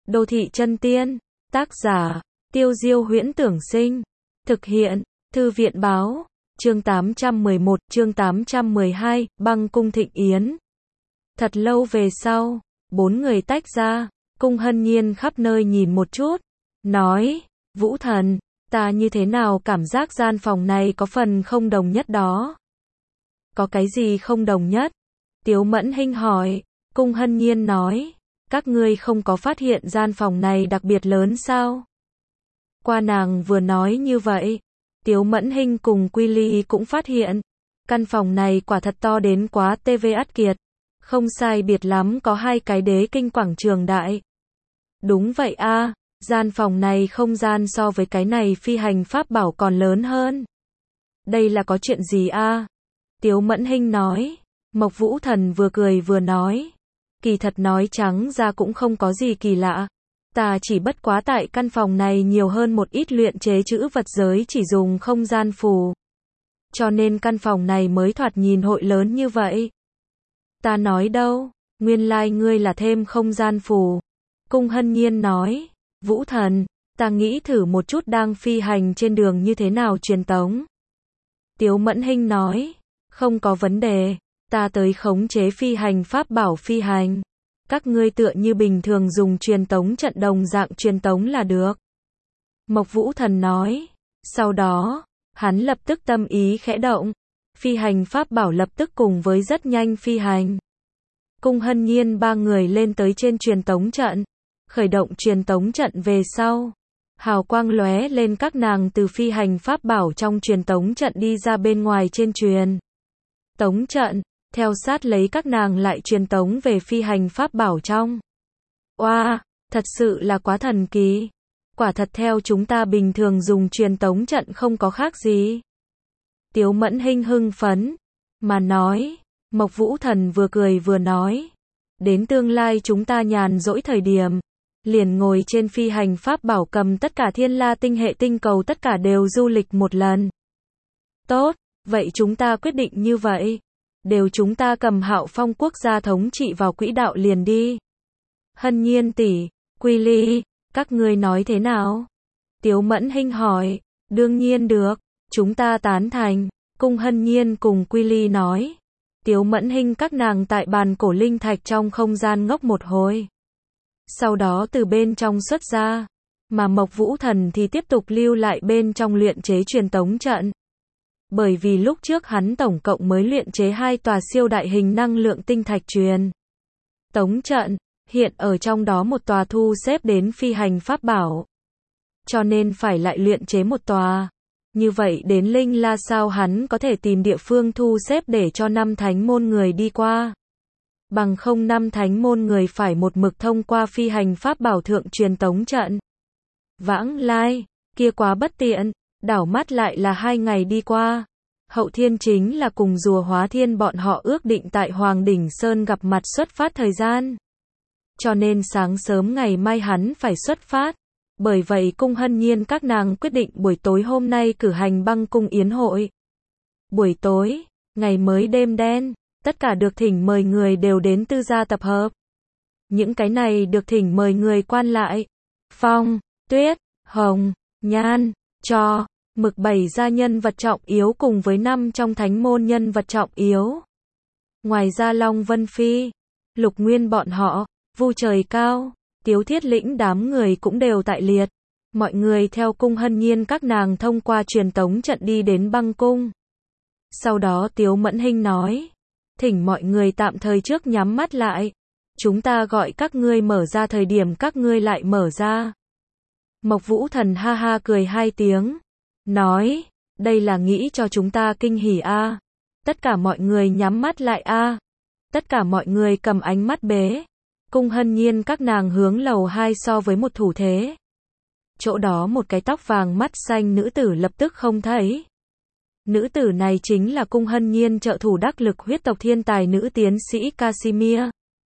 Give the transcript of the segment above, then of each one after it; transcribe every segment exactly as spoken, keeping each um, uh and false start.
Đô thị chân tiên. Tác giả, Tiêu Diêu Huyễn Tưởng Sinh. Thực hiện, Thư viện Báo. Chương tám trăm mười một, chương tám trăm mười hai, Băng cung thịnh yến. Thật lâu về sau, bốn người tách ra, Cung Hân Nhiên khắp nơi nhìn một chút, nói, Vũ Thần, ta như thế nào cảm giác gian phòng này có phần không đồng nhất đó. Có cái gì không đồng nhất? Tiếu Mẫn Hinh hỏi. Cung Hân Nhiên nói, các ngươi không có phát hiện gian phòng này đặc biệt lớn sao? Qua nàng vừa nói như vậy, Tiếu Mẫn Hinh cùng Quy Ly cũng phát hiện, căn phòng này quả thật to đến quá tê vê ắt kiệt, không sai biệt lắm có hai cái đế kinh quảng trường đại. Đúng vậy a, gian phòng này không gian so với cái này phi hành pháp bảo còn lớn hơn. Đây là có chuyện gì a? Tiếu Mẫn Hinh nói. Mộc Vũ Thần vừa cười vừa nói, kỳ thật nói trắng ra cũng không có gì kỳ lạ. Ta chỉ bất quá tại căn phòng này nhiều hơn một ít luyện chế chữ vật giới chỉ dùng không gian phù. Cho nên căn phòng này mới thoạt nhìn hội lớn như vậy. Ta nói đâu, nguyên lai ngươi là thêm không gian phù. Cung Hân Nhiên nói, Vũ Thần, ta nghĩ thử một chút đang phi hành trên đường như thế nào truyền tống. Tiếu Mẫn Hinh nói, không có vấn đề, ta tới khống chế phi hành pháp bảo phi hành. Các ngươi tựa như bình thường dùng truyền tống trận đồng dạng truyền tống là được. Mộc Vũ Thần nói. Sau đó, hắn lập tức tâm ý khẽ động. Phi hành pháp bảo lập tức cùng với rất nhanh phi hành. Cung Hân Nhiên ba người lên tới trên truyền tống trận. Khởi động truyền tống trận về sau. Hào quang lóe lên các nàng từ phi hành pháp bảo trong truyền tống trận đi ra bên ngoài trên truyền tống trận. Theo sát lấy các nàng lại truyền tống về phi hành pháp bảo trong. Oa, wow, thật sự là quá thần kỳ. Quả thật theo chúng ta bình thường dùng truyền tống trận không có khác gì. Tiếu Mẫn Hinh hưng phấn, mà nói, Mộc Vũ Thần vừa cười vừa nói. Đến tương lai chúng ta nhàn rỗi thời điểm, liền ngồi trên phi hành pháp bảo cầm tất cả thiên la tinh hệ tinh cầu tất cả đều du lịch một lần. Tốt, vậy chúng ta quyết định như vậy. Đều chúng ta cầm Hạo Phong quốc gia thống trị vào quỹ đạo liền đi. Hân Nhiên tỷ, Quy Ly, các ngươi nói thế nào? Tiếu Mẫn Hinh hỏi. Đương nhiên được, chúng ta tán thành. Cung Hân Nhiên cùng Quy Ly nói. Tiếu Mẫn Hinh các nàng tại bàn cổ linh thạch trong không gian ngốc một hồi. Sau đó từ bên trong xuất ra. Mà Mộc Vũ Thần thì tiếp tục lưu lại bên trong luyện chế truyền tống trận. Bởi vì lúc trước hắn tổng cộng mới luyện chế hai tòa siêu đại hình năng lượng tinh thạch truyền tống trận, hiện ở trong đó một tòa thu xếp đến phi hành pháp bảo. Cho nên phải lại luyện chế một tòa. Như vậy đến Linh La sao hắn có thể tìm địa phương thu xếp để cho năm thánh môn người đi qua. Bằng không năm thánh môn người phải một mực thông qua phi hành pháp bảo thượng truyền tống trận. Vãng lai, kia quá bất tiện. Đảo mắt lại là hai ngày đi qua. Hậu Thiên chính là cùng rùa Hóa Thiên bọn họ ước định tại Hoàng Đỉnh Sơn gặp mặt xuất phát thời gian. Cho nên sáng sớm ngày mai hắn phải xuất phát. Bởi vậy Cung Hân Nhiên các nàng quyết định buổi tối hôm nay cử hành băng cung yến hội. Buổi tối, ngày mới đêm đen, tất cả được thỉnh mời người đều đến tư gia tập hợp. Những cái này được thỉnh mời người quan lại. Phong, Tuyết, Hồng, Nhan, Cho, Mực bảy gia nhân vật trọng yếu cùng với năm trong thánh môn nhân vật trọng yếu. Ngoài ra Long Vân Phi, Lục Nguyên bọn họ, Vu Trời Cao, Tiếu Thiết Lĩnh đám người cũng đều tại liệt. Mọi người theo Cung Hân Nhiên các nàng thông qua truyền tống trận đi đến băng cung. Sau đó Tiếu Mẫn Hinh nói, thỉnh mọi người tạm thời trước nhắm mắt lại. Chúng ta gọi các ngươi mở ra thời điểm các ngươi lại mở ra. Mộc Vũ Thần ha ha cười hai tiếng. Nói, đây là nghĩ cho chúng ta kinh hỉ a. Tất cả mọi người nhắm mắt lại a. Tất cả mọi người cầm ánh mắt bế. Cung Hân Nhiên các nàng hướng lầu hai so với một thủ thế. Chỗ đó một cái tóc vàng mắt xanh nữ tử lập tức không thấy. Nữ tử này chính là Cung Hân Nhiên trợ thủ đắc lực huyết tộc thiên tài nữ tiến sĩ Casimir.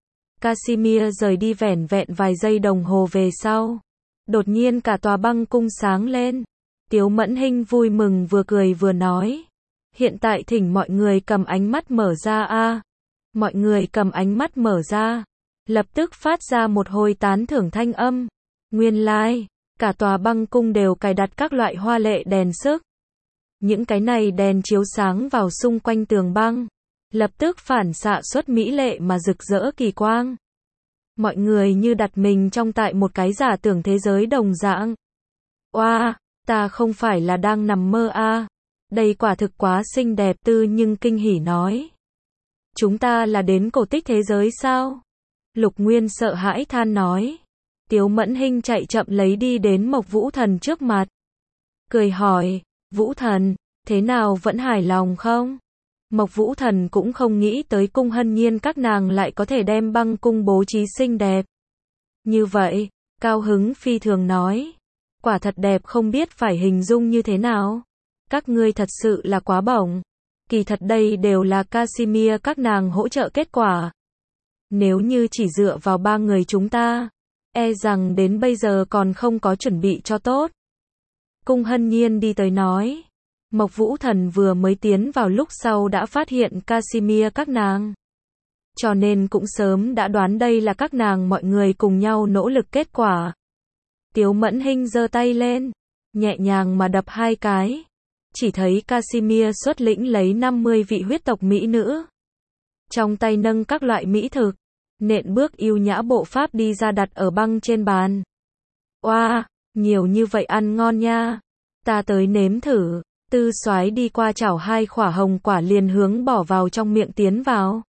Casimir rời đi vẻn vẹn vài giây đồng hồ về sau. Đột nhiên cả tòa băng cung sáng lên. Tiếu Mẫn Hinh vui mừng vừa cười vừa nói. Hiện tại thỉnh mọi người cầm ánh mắt mở ra a. Mọi người cầm ánh mắt mở ra. lập tức phát ra một hồi tán thưởng thanh âm. Nguyên lai, like, cả tòa băng cung đều cài đặt các loại hoa lệ đèn sức. Những cái này đèn chiếu sáng vào xung quanh tường băng, lập tức phản xạ xuất mỹ lệ mà rực rỡ kỳ quang. Mọi người như đặt mình trong tại một cái giả tưởng thế giới đồng dạng. Oa, wow, ta không phải là đang nằm mơ a. À. Đây quả thực quá xinh đẹp. Tư nhưng kinh hỉ nói. Chúng ta là đến cổ tích thế giới sao? Lục Nguyên sợ hãi than nói. Tiếu Mẫn Hinh chạy chậm lấy đi đến Mộc Vũ Thần trước mặt. Cười hỏi, Vũ Thần, thế nào vẫn hài lòng không? Mộc Vũ Thần cũng không nghĩ tới Cung Hân Nhiên các nàng lại có thể đem băng cung bố trí xinh đẹp. Như vậy, cao hứng phi thường nói. Quả thật đẹp không biết phải hình dung như thế nào. Các ngươi thật sự là quá bổng. Kỳ thật đây đều là Casimir các nàng hỗ trợ kết quả. Nếu như chỉ dựa vào ba người chúng ta, e rằng đến bây giờ còn không có chuẩn bị cho tốt. Cung Hân Nhiên đi tới nói. Mộc Vũ Thần vừa mới tiến vào lúc sau đã phát hiện Casimir các nàng. Cho nên cũng sớm đã đoán đây là các nàng mọi người cùng nhau nỗ lực kết quả. Tiếu Mẫn Hinh giơ tay lên, nhẹ nhàng mà đập hai cái. Chỉ thấy Casimir xuất lĩnh lấy năm mươi vị huyết tộc mỹ nữ. Trong tay nâng các loại mỹ thực, nện bước yêu nhã bộ pháp đi ra đặt ở băng trên bàn. Oa, wow, nhiều như vậy ăn ngon nha. Ta tới nếm thử. Tư Soái đi qua chảo hai khỏa hồng quả liền hướng bỏ vào trong miệng tiến vào.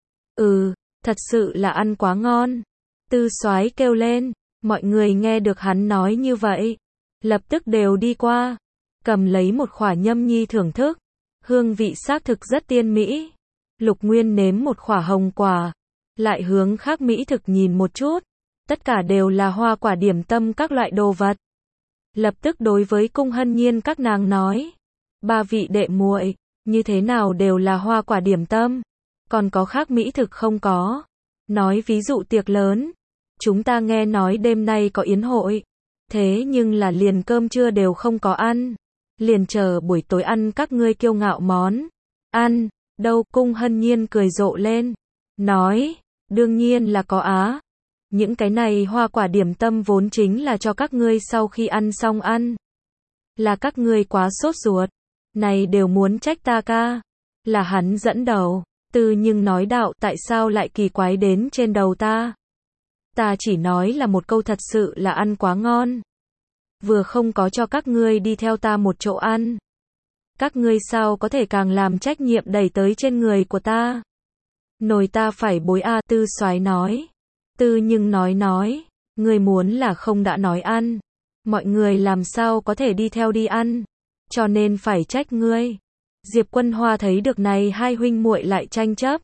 Ừ, thật sự là ăn quá ngon. Tư Soái kêu lên, mọi người nghe được hắn nói như vậy, lập tức đều đi qua, cầm lấy một khỏa nhâm nhi thưởng thức. Hương vị xác thực rất tiên mỹ. Lục Nguyên nếm một khỏa hồng quả, lại hướng khác mỹ thực nhìn một chút, tất cả đều là hoa quả điểm tâm các loại đồ vật. Lập tức đối với Cung Hân Nhiên các nàng nói, ba vị đệ muội, như thế nào đều là hoa quả điểm tâm, còn có khác mỹ thực không có? Nói ví dụ tiệc lớn, chúng ta nghe nói đêm nay có yến hội, thế nhưng là liền cơm trưa đều không có ăn, liền chờ buổi tối ăn các ngươi kiêu ngạo món ăn. Đâu? Cung Hân Nhiên cười rộ lên, nói, đương nhiên là có á. Những cái này hoa quả điểm tâm vốn chính là cho các ngươi sau khi ăn xong ăn. Là các ngươi quá sốt ruột, này đều muốn trách ta ca. Là hắn dẫn đầu. Tư nhưng nói đạo, tại sao lại kỳ quái đến trên đầu ta? Ta chỉ nói là một câu thật sự là ăn quá ngon. Vừa không có cho các ngươi đi theo ta một chỗ ăn. Các ngươi sao có thể càng làm trách nhiệm đẩy tới trên người của ta? Nồi ta phải bối a. Tư Soái nói. Tư nhưng nói nói, ngươi muốn là không đã nói ăn, mọi người làm sao có thể đi theo đi ăn, cho nên phải trách ngươi. Diệp Quân Hoa thấy được này hai huynh muội lại tranh chấp,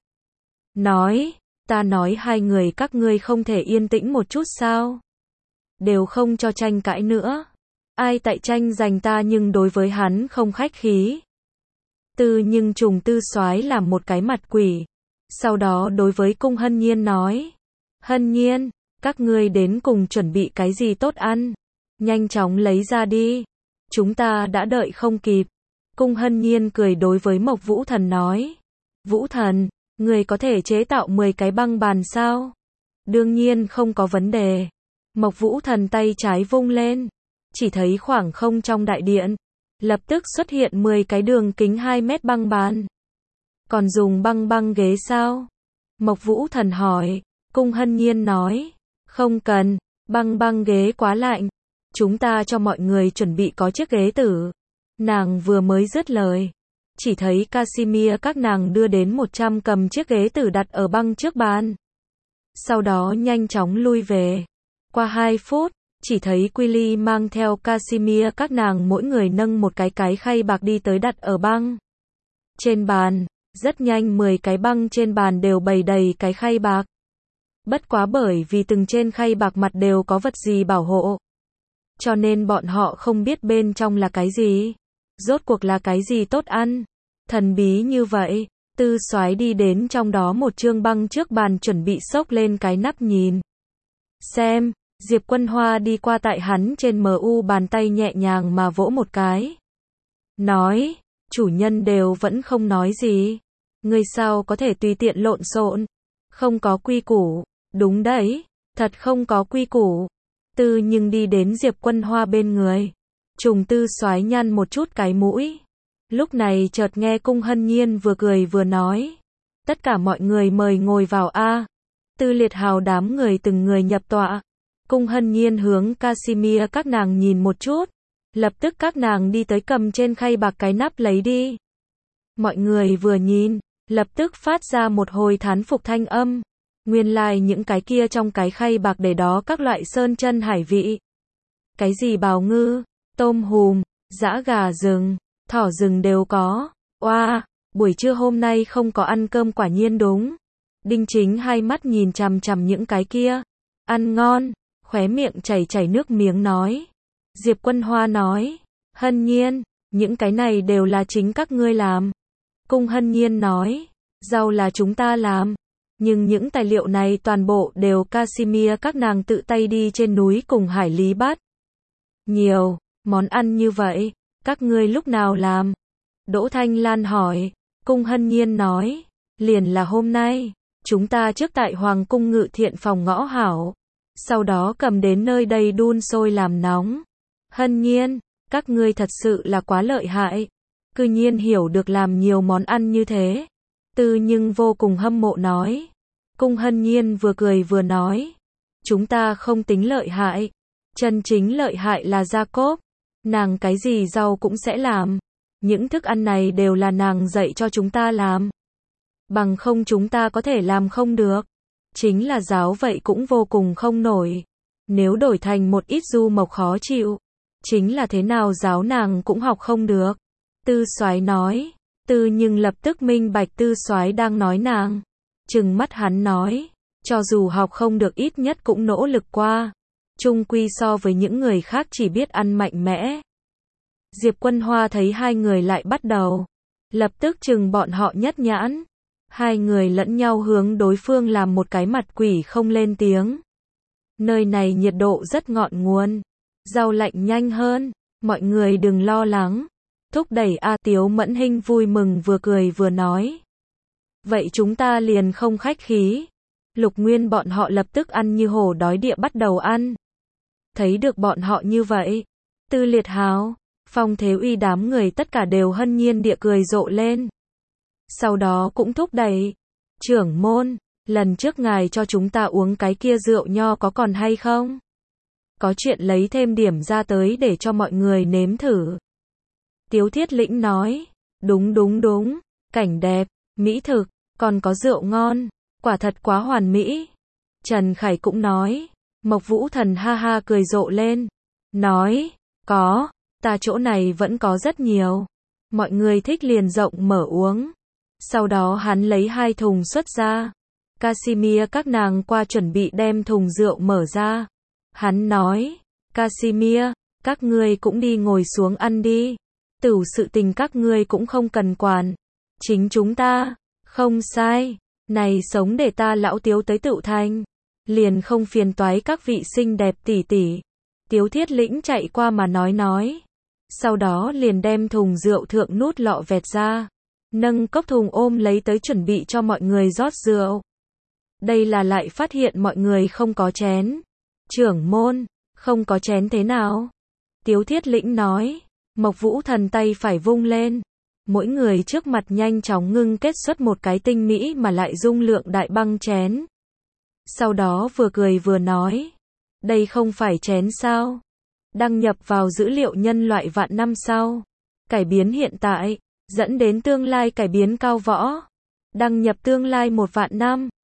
nói, ta nói hai người các ngươi không thể yên tĩnh một chút sao? Đều không cho tranh cãi nữa. Ai tại tranh giành ta nhưng đối với hắn không khách khí. Tư nhưng trùng Tư Soái làm một cái mặt quỷ, sau đó đối với Cung Hân Nhiên nói, Hân Nhiên, các ngươi đến cùng chuẩn bị cái gì tốt ăn, nhanh chóng lấy ra đi, chúng ta đã đợi không kịp. Cung Hân Nhiên cười đối với Mộc Vũ Thần nói, Vũ Thần, người có thể chế tạo mười cái băng bàn sao? Đương nhiên không có vấn đề. Mộc Vũ Thần tay trái vung lên, chỉ thấy khoảng không trong đại điện, lập tức xuất hiện mười cái đường kính hai mét băng bàn. Còn dùng băng băng ghế sao? Mộc Vũ Thần hỏi. Cung Hân Nhiên nói, không cần, băng băng ghế quá lạnh, chúng ta cho mọi người chuẩn bị có chiếc ghế tử. Nàng vừa mới dứt lời, chỉ thấy Casimir các nàng đưa đến một trăm cầm chiếc ghế tử đặt ở băng trước bàn. Sau đó nhanh chóng lui về. Qua hai phút, chỉ thấy Quilly mang theo Casimir các nàng mỗi người nâng một cái cái khay bạc đi tới đặt ở băng trên bàn. Rất nhanh mười cái băng trên bàn đều bày đầy cái khay bạc. Bất quá bởi vì từng trên khay bạc mặt đều có vật gì bảo hộ, cho nên bọn họ không biết bên trong là cái gì. Rốt cuộc là cái gì tốt ăn, thần bí như vậy. Tư Soái đi đến trong đó một chương băng trước bàn chuẩn bị xốc lên cái nắp nhìn xem. Diệp Quân Hoa đi qua tại hắn trên mu bàn tay nhẹ nhàng mà vỗ một cái, nói, chủ nhân đều vẫn không nói gì, ngươi sao có thể tùy tiện lộn xộn, không có quy củ. Đúng đấy, thật không có quy củ. Tư nhưng đi đến Diệp Quân Hoa bên người. Trùng Tư Soái nhăn một chút cái mũi. Lúc này chợt nghe Cung Hân Nhiên vừa cười vừa nói. Tất cả mọi người mời ngồi vào a. Tư Liệt Hào đám người từng người nhập tọa. Cung Hân Nhiên hướng Casimir các nàng nhìn một chút. Lập tức các nàng đi tới cầm trên khay bạc cái nắp lấy đi. Mọi người vừa nhìn, lập tức phát ra một hồi thán phục thanh âm. Nguyên lai like những cái kia trong cái khay bạc để đó các loại sơn chân hải vị. Cái gì bào ngư, tôm hùm, giã gà rừng, thỏ rừng đều có. Oa, wow, buổi trưa hôm nay không có ăn cơm quả nhiên đúng. Đinh Chính hai mắt nhìn chằm chằm những cái kia. Ăn ngon, khóe miệng chảy chảy nước miếng nói. Diệp Quân Hoa nói. Hân Nhiên, những cái này đều là chính các ngươi làm. Cung Hân Nhiên nói. Rau là chúng ta làm. Nhưng những tài liệu này toàn bộ đều Casimir các nàng tự tay đi trên núi cùng Hải Lý bắt. Nhiều, món ăn như vậy, các ngươi lúc nào làm? Đỗ Thanh Lan hỏi. Cung Hân Nhiên nói. Liền là hôm nay, chúng ta trước tại Hoàng cung Ngự Thiện phòng ngõ hảo. Sau đó cầm đến nơi đây đun sôi làm nóng. Hân Nhiên, các ngươi thật sự là quá lợi hại. Cư nhiên hiểu được làm nhiều món ăn như thế. Tư nhưng vô cùng hâm mộ nói. Cung Hân Nhiên vừa cười vừa nói. Chúng ta không tính lợi hại. Chân chính lợi hại là Jacob. Nàng cái gì rau cũng sẽ làm. Những thức ăn này đều là nàng dạy cho chúng ta làm. Bằng không chúng ta có thể làm không được. Chính là giáo vậy cũng vô cùng không nổi. Nếu đổi thành một ít du mộc khó chịu. Chính là thế nào giáo nàng cũng học không được. Tư Soái nói. Tư nhưng lập tức minh bạch Tư Soái đang nói nàng. Trừng mắt hắn nói. Cho dù học không được ít nhất cũng nỗ lực qua. Chung quy so với những người khác chỉ biết ăn mạnh mẽ. Diệp Quân Hoa thấy hai người lại bắt đầu. Lập tức trừng bọn họ nhất nhãn. Hai người lẫn nhau hướng đối phương làm một cái mặt quỷ không lên tiếng. Nơi này nhiệt độ rất ngọn nguồn. Rau lạnh nhanh hơn. Mọi người đừng lo lắng. Thúc đẩy A Tiếu Mẫn Hinh vui mừng vừa cười vừa nói. Vậy chúng ta liền không khách khí. Lục Nguyên bọn họ lập tức ăn như hổ đói địa bắt đầu ăn. Thấy được bọn họ như vậy. Tư Liệt Hào, Phong Thế Uy đám người tất cả đều hân nhiên địa cười rộ lên. Sau đó cũng thúc đẩy. Trưởng môn, lần trước ngài cho chúng ta uống cái kia rượu nho có còn hay không? Có chuyện lấy thêm điểm ra tới để cho mọi người nếm thử. Tiếu Thiết Lĩnh nói. Đúng đúng đúng, cảnh đẹp, mỹ thực, còn có rượu ngon, quả thật quá hoàn mỹ. Trần Khải cũng nói. Mộc Vũ Thần ha ha cười rộ lên. Nói, có, ta chỗ này vẫn có rất nhiều. Mọi người thích liền rộng mở uống. Sau đó hắn lấy hai thùng xuất ra. Casimir các nàng qua chuẩn bị đem thùng rượu mở ra. Hắn nói, Casimir, các ngươi cũng đi ngồi xuống ăn đi. Tửu sự tình các ngươi cũng không cần quản. Chính chúng ta, không sai. Này sống để ta lão Tiếu tới Tựu Thành. Liền không phiền toái các vị xinh đẹp tỷ tỷ. Tiếu Thiết Lĩnh chạy qua mà nói nói. Sau đó liền đem thùng rượu thượng nút lọ vẹt ra. Nâng cốc thùng ôm lấy tới chuẩn bị cho mọi người rót rượu. Đây là lại phát hiện mọi người không có chén. Trưởng môn, không có chén thế nào? Tiếu Thiết Lĩnh nói. Mộc Vũ Thần tay phải vung lên. Mỗi người trước mặt nhanh chóng ngưng kết xuất một cái tinh mỹ mà lại dung lượng đại băng chén. Sau đó vừa cười vừa nói. Đây không phải chén sao? Đăng nhập vào dữ liệu nhân loại vạn năm sau. Cải biến hiện tại, dẫn đến tương lai cải biến cao võ. Đăng nhập tương lai một vạn năm.